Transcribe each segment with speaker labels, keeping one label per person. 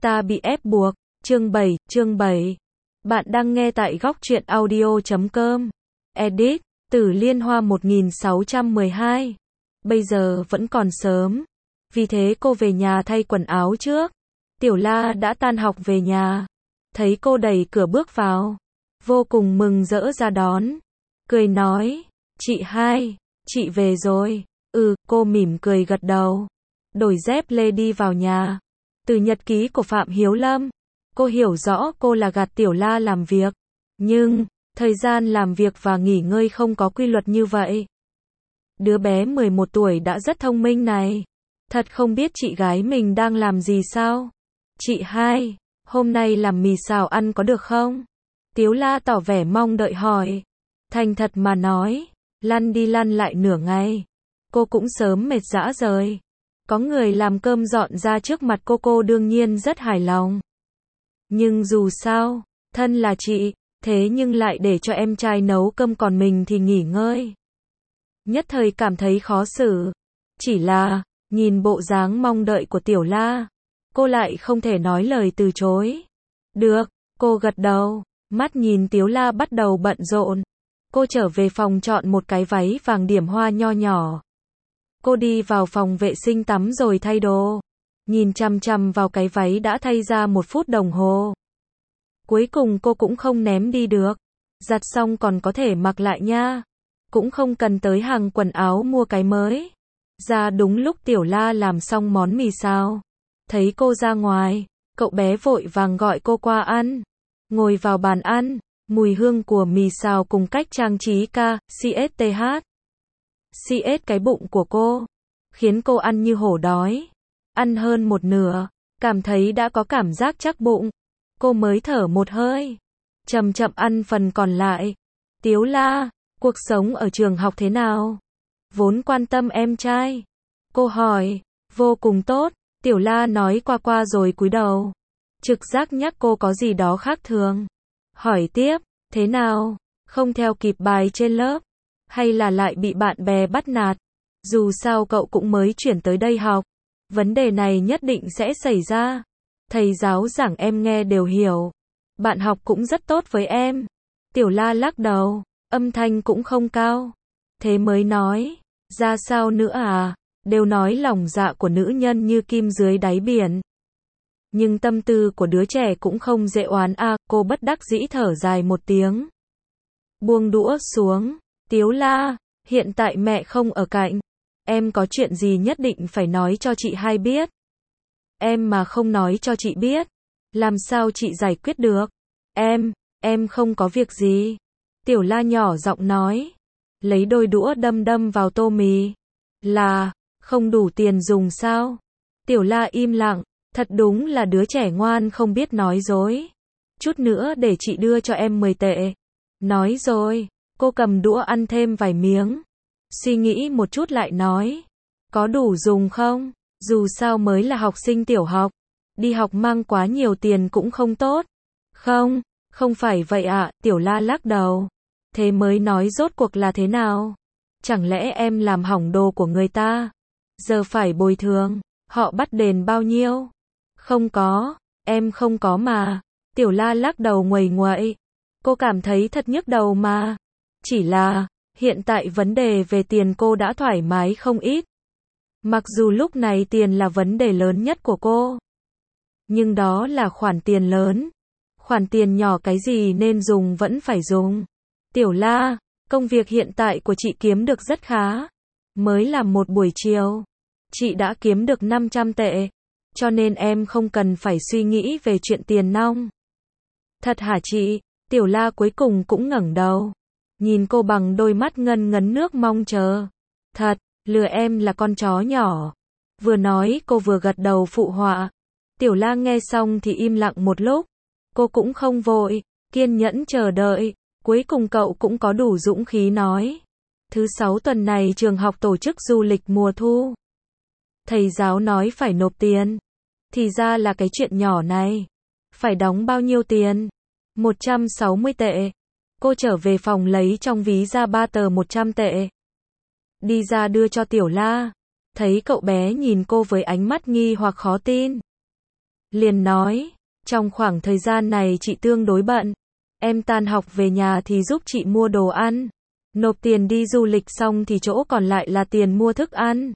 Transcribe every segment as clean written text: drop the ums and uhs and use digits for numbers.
Speaker 1: Ta bị ép buộc, chương 7. Bạn đang nghe tại góc truyện audio.com. Edit, Tử Liên Hoa 1612. Bây giờ vẫn còn sớm, vì thế cô về nhà thay quần áo trước. Tiểu La đã tan học về nhà, thấy cô đẩy cửa bước vào, vô cùng mừng rỡ ra đón, cười nói, chị hai, chị về rồi. Cô mỉm cười gật đầu, đổi dép lê đi vào nhà. Từ nhật ký của Phạm Hiếu Lâm, cô hiểu rõ cô là gạt Tiểu La làm việc, nhưng thời gian làm việc và nghỉ ngơi không có quy luật như vậy. Đứa bé 11 tuổi đã rất thông minh này, thật không biết chị gái mình đang làm gì sao. Chị hai, hôm nay làm mì xào ăn có được không? Tiếu La tỏ vẻ mong đợi hỏi. Thành thật mà nói, lăn đi lăn lại nửa ngày, cô cũng sớm mệt rã rời. Có người làm cơm dọn ra trước mặt cô đương nhiên rất hài lòng. Nhưng dù sao, thân là chị, thế nhưng lại để cho em trai nấu cơm còn mình thì nghỉ ngơi. Nhất thời cảm thấy khó xử. Chỉ là, nhìn bộ dáng mong đợi của Tiểu La, cô lại không thể nói lời từ chối. Được, cô gật đầu, mắt nhìn Tiếu La bắt đầu bận rộn. Cô trở về phòng chọn một cái váy vàng điểm hoa nho nhỏ. Cô đi vào phòng vệ sinh tắm rồi thay đồ. Nhìn chằm chằm vào cái váy đã thay ra 1 phút đồng hồ. Cuối cùng cô cũng không ném đi được. Giặt xong còn có thể mặc lại nha. Cũng không cần tới hàng quần áo mua cái mới. Ra đúng lúc Tiểu La làm xong món mì xào. Thấy cô ra ngoài, cậu bé vội vàng gọi cô qua ăn. Ngồi vào bàn ăn, mùi hương của mì xào cùng cách trang trí CS cái bụng của cô, khiến cô ăn như hổ đói. Ăn hơn một nửa, cảm thấy đã có cảm giác chắc bụng. Cô mới thở một hơi, chậm chậm ăn phần còn lại. Tiếu La, cuộc sống ở trường học thế nào? Vốn quan tâm em trai. Cô hỏi, vô cùng tốt. Tiểu La nói qua rồi cúi đầu. Trực giác nhắc cô có gì đó khác thường. Hỏi tiếp, thế nào? Không theo kịp bài trên lớp? Hay là lại bị bạn bè bắt nạt? Dù sao cậu cũng mới chuyển tới đây học. Vấn đề này nhất định sẽ xảy ra. Thầy giáo giảng em nghe đều hiểu. Bạn học cũng rất tốt với em. Tiểu La lắc đầu, âm thanh cũng không cao. Thế mới nói, ra sao nữa à? Đều nói lòng dạ của nữ nhân như kim dưới đáy biển. Nhưng tâm tư của đứa trẻ cũng không dễ oán à, cô bất đắc dĩ thở dài một tiếng. Buông đũa xuống, Tiếu La, hiện tại mẹ không ở cạnh. Em có chuyện gì nhất định phải nói cho chị hai biết. Em mà không nói cho chị biết, làm sao chị giải quyết được? Em không có việc gì. Tiểu La nhỏ giọng nói, lấy đôi đũa đâm vào tô mì. Là, không đủ tiền dùng sao? Tiểu La im lặng, thật đúng là đứa trẻ ngoan không biết nói dối. Chút nữa để chị đưa cho em 10 tệ. Nói rồi, cô cầm đũa ăn thêm vài miếng. Suy nghĩ một chút lại nói, có đủ dùng không? Dù sao mới là học sinh tiểu học, đi học mang quá nhiều tiền cũng không tốt. Không phải vậy ạ, Tiểu La lắc đầu. Thế mới nói rốt cuộc là thế nào? Chẳng lẽ em làm hỏng đồ của người ta? Giờ phải bồi thường, họ bắt đền bao nhiêu? Không có, em không có mà. Tiểu La lắc đầu nguầy nguậy. Cô cảm thấy thật nhức đầu mà. Chỉ là, hiện tại vấn đề về tiền cô đã thoải mái không ít. Mặc dù lúc này tiền là vấn đề lớn nhất của cô. Nhưng đó là khoản tiền lớn. Khoản tiền nhỏ cái gì nên dùng vẫn phải dùng. Tiểu La, công việc hiện tại của chị kiếm được rất khá. Mới làm một buổi chiều, chị đã kiếm được 500 tệ. Cho nên em không cần phải suy nghĩ về chuyện tiền nong. Thật hả chị? Tiểu La cuối cùng cũng ngẩng đầu. Nhìn cô bằng đôi mắt ngân ngấn nước mong chờ. Thật, lừa em là con chó nhỏ. Vừa nói cô vừa gật đầu phụ họa. Tiểu La nghe xong thì im lặng một lúc. Cô cũng không vội, kiên nhẫn chờ đợi. Cuối cùng cậu cũng có đủ dũng khí nói. Thứ 6 tuần này trường học tổ chức du lịch mùa thu. Thầy giáo nói phải nộp tiền. Thì ra là cái chuyện nhỏ này. Phải đóng bao nhiêu tiền? 160 tệ. Cô trở về phòng lấy trong ví ra 3 tờ 100 tệ. Đi ra đưa cho Tiểu La. Thấy cậu bé nhìn cô với ánh mắt nghi hoặc khó tin. liền nói, trong khoảng thời gian này chị tương đối bận, em tan học về nhà thì giúp chị mua đồ ăn, nộp tiền đi du lịch xong thì chỗ còn lại là tiền mua thức ăn.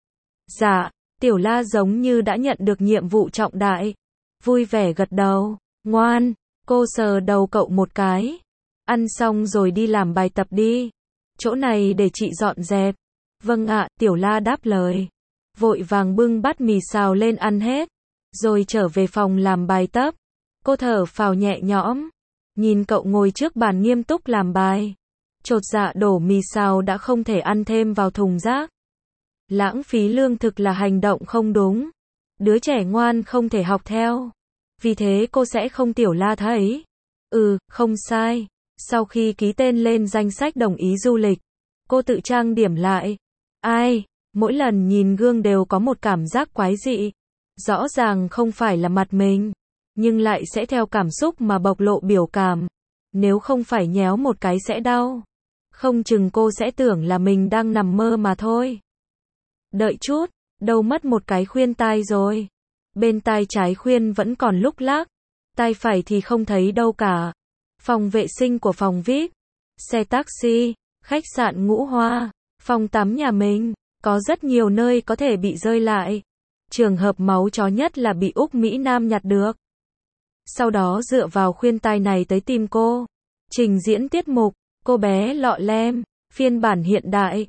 Speaker 1: Dạ, Tiểu La giống như đã nhận được nhiệm vụ trọng đại, vui vẻ gật đầu, ngoan, cô sờ đầu cậu một cái, ăn xong rồi đi làm bài tập đi, chỗ này để chị dọn dẹp. Vâng ạ, Tiểu La đáp lời, vội vàng bưng bát mì xào lên ăn hết, rồi trở về phòng làm bài tập. Cô thở phào nhẹ nhõm, nhìn cậu ngồi trước bàn nghiêm túc làm bài, chột dạ đổ mì xào đã không thể ăn thêm vào thùng rác. Lãng phí lương thực là hành động không đúng, đứa trẻ ngoan không thể học theo, vì thế cô sẽ không. Tiểu La thấy, không sai. Sau khi ký tên lên danh sách đồng ý du lịch, cô tự trang điểm lại. Ai, mỗi lần nhìn gương đều có một cảm giác quái dị. Rõ ràng không phải là mặt mình, nhưng lại sẽ theo cảm xúc mà bộc lộ biểu cảm. Nếu không phải nhéo một cái sẽ đau, không chừng cô sẽ tưởng là mình đang nằm mơ mà thôi. Đợi chút, đâu mất một cái khuyên tai rồi. Bên tai trái khuyên vẫn còn lúc lác, tai phải thì không thấy đâu cả. Phòng vệ sinh của phòng VIP, xe taxi, khách sạn Ngũ Hoa, phòng tắm nhà mình, có rất nhiều nơi có thể bị rơi lại. Trường hợp máu chó nhất là bị Úc Mỹ Nam nhặt được. Sau đó dựa vào khuyên tai này tới tìm cô, trình diễn tiết mục, cô bé lọ lem, phiên bản hiện đại,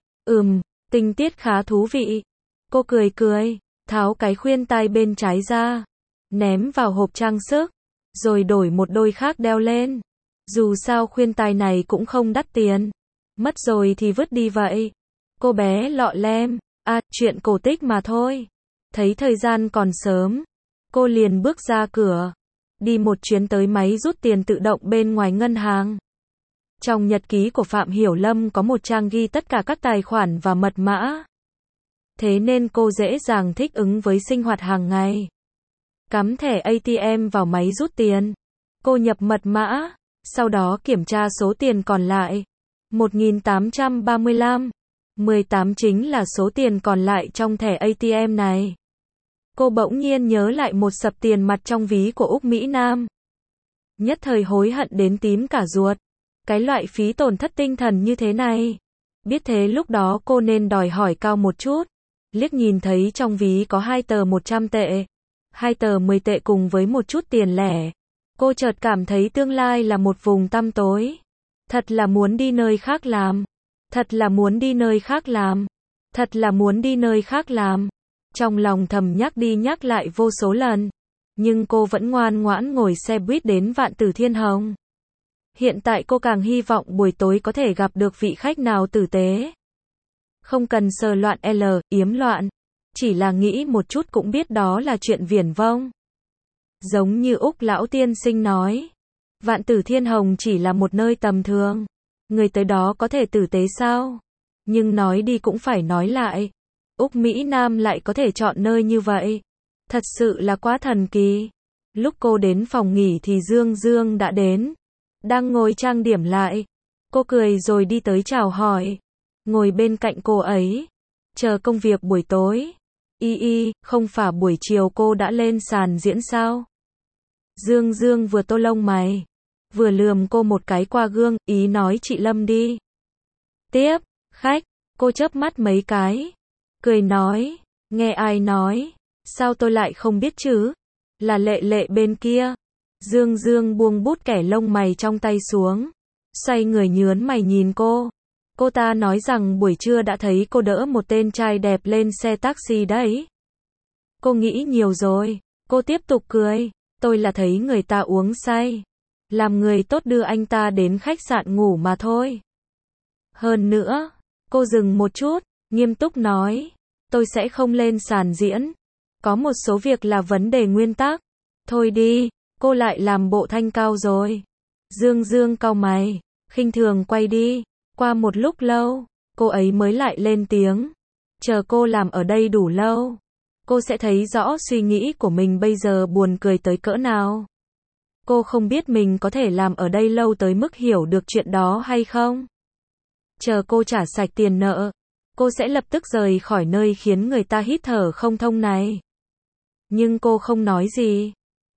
Speaker 1: tình tiết khá thú vị. Cô cười cười, tháo cái khuyên tai bên trái ra, ném vào hộp trang sức, rồi đổi một đôi khác đeo lên. Dù sao khuyên tai này cũng không đắt tiền, mất rồi thì vứt đi vậy. Cô bé lọ lem, chuyện cổ tích mà thôi. Thấy thời gian còn sớm, cô liền bước ra cửa, đi một chuyến tới máy rút tiền tự động bên ngoài ngân hàng. Trong nhật ký của Phạm Hiểu Lâm có một trang ghi tất cả các tài khoản và mật mã. Thế nên cô dễ dàng thích ứng với sinh hoạt hàng ngày. Cắm thẻ ATM vào máy rút tiền, cô nhập mật mã, sau đó kiểm tra số tiền còn lại. 1.835, 18 chính là số tiền còn lại trong thẻ ATM này. Cô bỗng nhiên nhớ lại một sập tiền mặt trong ví của Úc Mỹ Nam. Nhất thời hối hận đến tím cả ruột. Cái loại phí tổn thất tinh thần như thế này. Biết thế lúc đó cô nên đòi hỏi cao một chút. Liếc nhìn thấy trong ví có 2 tờ 100 tệ, 2 tờ 10 tệ cùng với một chút tiền lẻ. Cô chợt cảm thấy tương lai là một vùng tăm tối. Thật là muốn đi nơi khác làm. Thật là muốn đi nơi khác làm. Thật là muốn đi nơi khác làm. Trong lòng thầm nhắc đi nhắc lại vô số lần. Nhưng cô vẫn ngoan ngoãn ngồi xe buýt đến Vạn Tử Thiên Hồng. Hiện tại cô càng hy vọng buổi tối có thể gặp được vị khách nào tử tế. Không cần sờ loạn yếm loạn. Chỉ là nghĩ một chút cũng biết đó là chuyện viển vông. Giống như Úc lão tiên sinh nói. Vạn Tử Thiên Hồng chỉ là một nơi tầm thường. Người tới đó có thể tử tế sao? Nhưng nói đi cũng phải nói lại. Úc Mỹ Nam lại có thể chọn nơi như vậy. Thật sự là quá thần kỳ. Lúc cô đến phòng nghỉ thì Dương Dương đã đến. Đang ngồi trang điểm lại. Cô cười rồi đi tới chào hỏi. Ngồi bên cạnh cô ấy. Chờ công việc buổi tối. Không phải buổi chiều cô đã lên sàn diễn sao? Dương Dương vừa tô lông mày, vừa lườm cô một cái qua gương, ý nói chị Lâm đi. Tiếp, khách, cô chớp mắt mấy cái. Cười nói, nghe ai nói, sao tôi lại không biết chứ? Là Lệ Lệ bên kia. Dương Dương buông bút kẻ lông mày trong tay xuống. Xoay người nhớn mày nhìn cô. Cô ta nói rằng buổi trưa đã thấy cô đỡ một tên trai đẹp lên xe taxi đấy. Cô nghĩ nhiều rồi. Cô tiếp tục cười. Tôi là thấy người ta uống say. Làm người tốt đưa anh ta đến khách sạn ngủ mà thôi. Hơn nữa, cô dừng một chút, nghiêm túc nói. Tôi sẽ không lên sàn diễn. Có một số việc là vấn đề nguyên tắc. Thôi đi, cô lại làm bộ thanh cao rồi. Dương Dương cau mày, khinh thường quay đi. Qua một lúc lâu, cô ấy mới lại lên tiếng. Chờ cô làm ở đây đủ lâu, cô sẽ thấy rõ suy nghĩ của mình bây giờ buồn cười tới cỡ nào. Cô không biết mình có thể làm ở đây lâu tới mức hiểu được chuyện đó hay không. Chờ cô trả sạch tiền nợ, cô sẽ lập tức rời khỏi nơi khiến người ta hít thở không thông này. Nhưng cô không nói gì.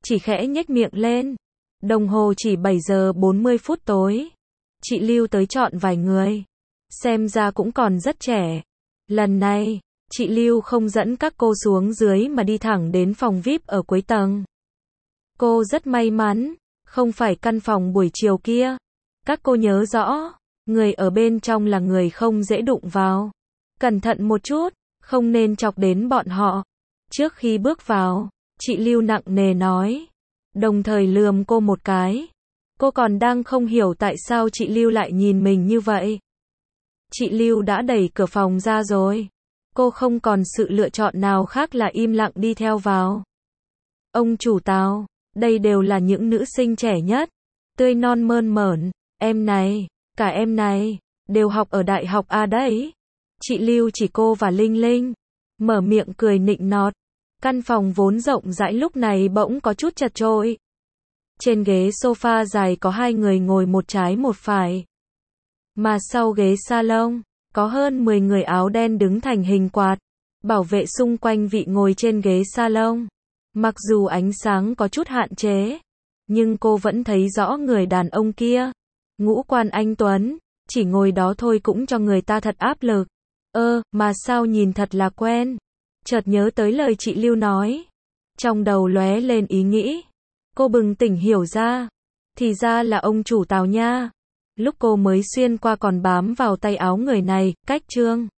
Speaker 1: chỉ khẽ nhếch miệng lên. Đồng hồ chỉ 7 giờ 40 phút tối. Chị Lưu tới chọn vài người. Xem ra cũng còn rất trẻ. Lần này, chị Lưu không dẫn các cô xuống dưới mà đi thẳng đến phòng VIP ở cuối tầng. Cô rất may mắn, không phải căn phòng buổi chiều kia. Các cô nhớ rõ, người ở bên trong là người không dễ đụng vào. Cẩn thận một chút, không nên chọc đến bọn họ. Trước khi bước vào, chị Lưu nặng nề nói, đồng thời lườm cô một cái. Cô còn đang không hiểu tại sao chị Lưu lại nhìn mình như vậy. Chị Lưu đã đẩy cửa phòng ra rồi. Cô không còn sự lựa chọn nào khác là im lặng đi theo vào. Ông chủ Tào, đây đều là những nữ sinh trẻ nhất, tươi non mơn mởn, em này, cả em này, đều học ở đại học A đấy. Chị Lưu chỉ cô và Linh Linh, mở miệng cười nịnh nọt. Căn phòng vốn rộng rãi lúc này bỗng có chút chật chội. Trên ghế sofa dài có hai người ngồi một trái một phải. Mà sau ghế salon, có hơn 10 người áo đen đứng thành hình quạt, bảo vệ xung quanh vị ngồi trên ghế salon. Mặc dù ánh sáng có chút hạn chế, nhưng cô vẫn thấy rõ người đàn ông kia. Ngũ quan anh tuấn, chỉ ngồi đó thôi cũng cho người ta thật áp lực. Mà sao nhìn thật là quen. Chợt nhớ tới lời chị Lưu nói. Trong đầu lóe lên ý nghĩ. Cô bừng tỉnh hiểu ra. Thì ra là ông chủ Tào nha. Lúc cô mới xuyên qua còn bám vào tay áo người này, cách trương.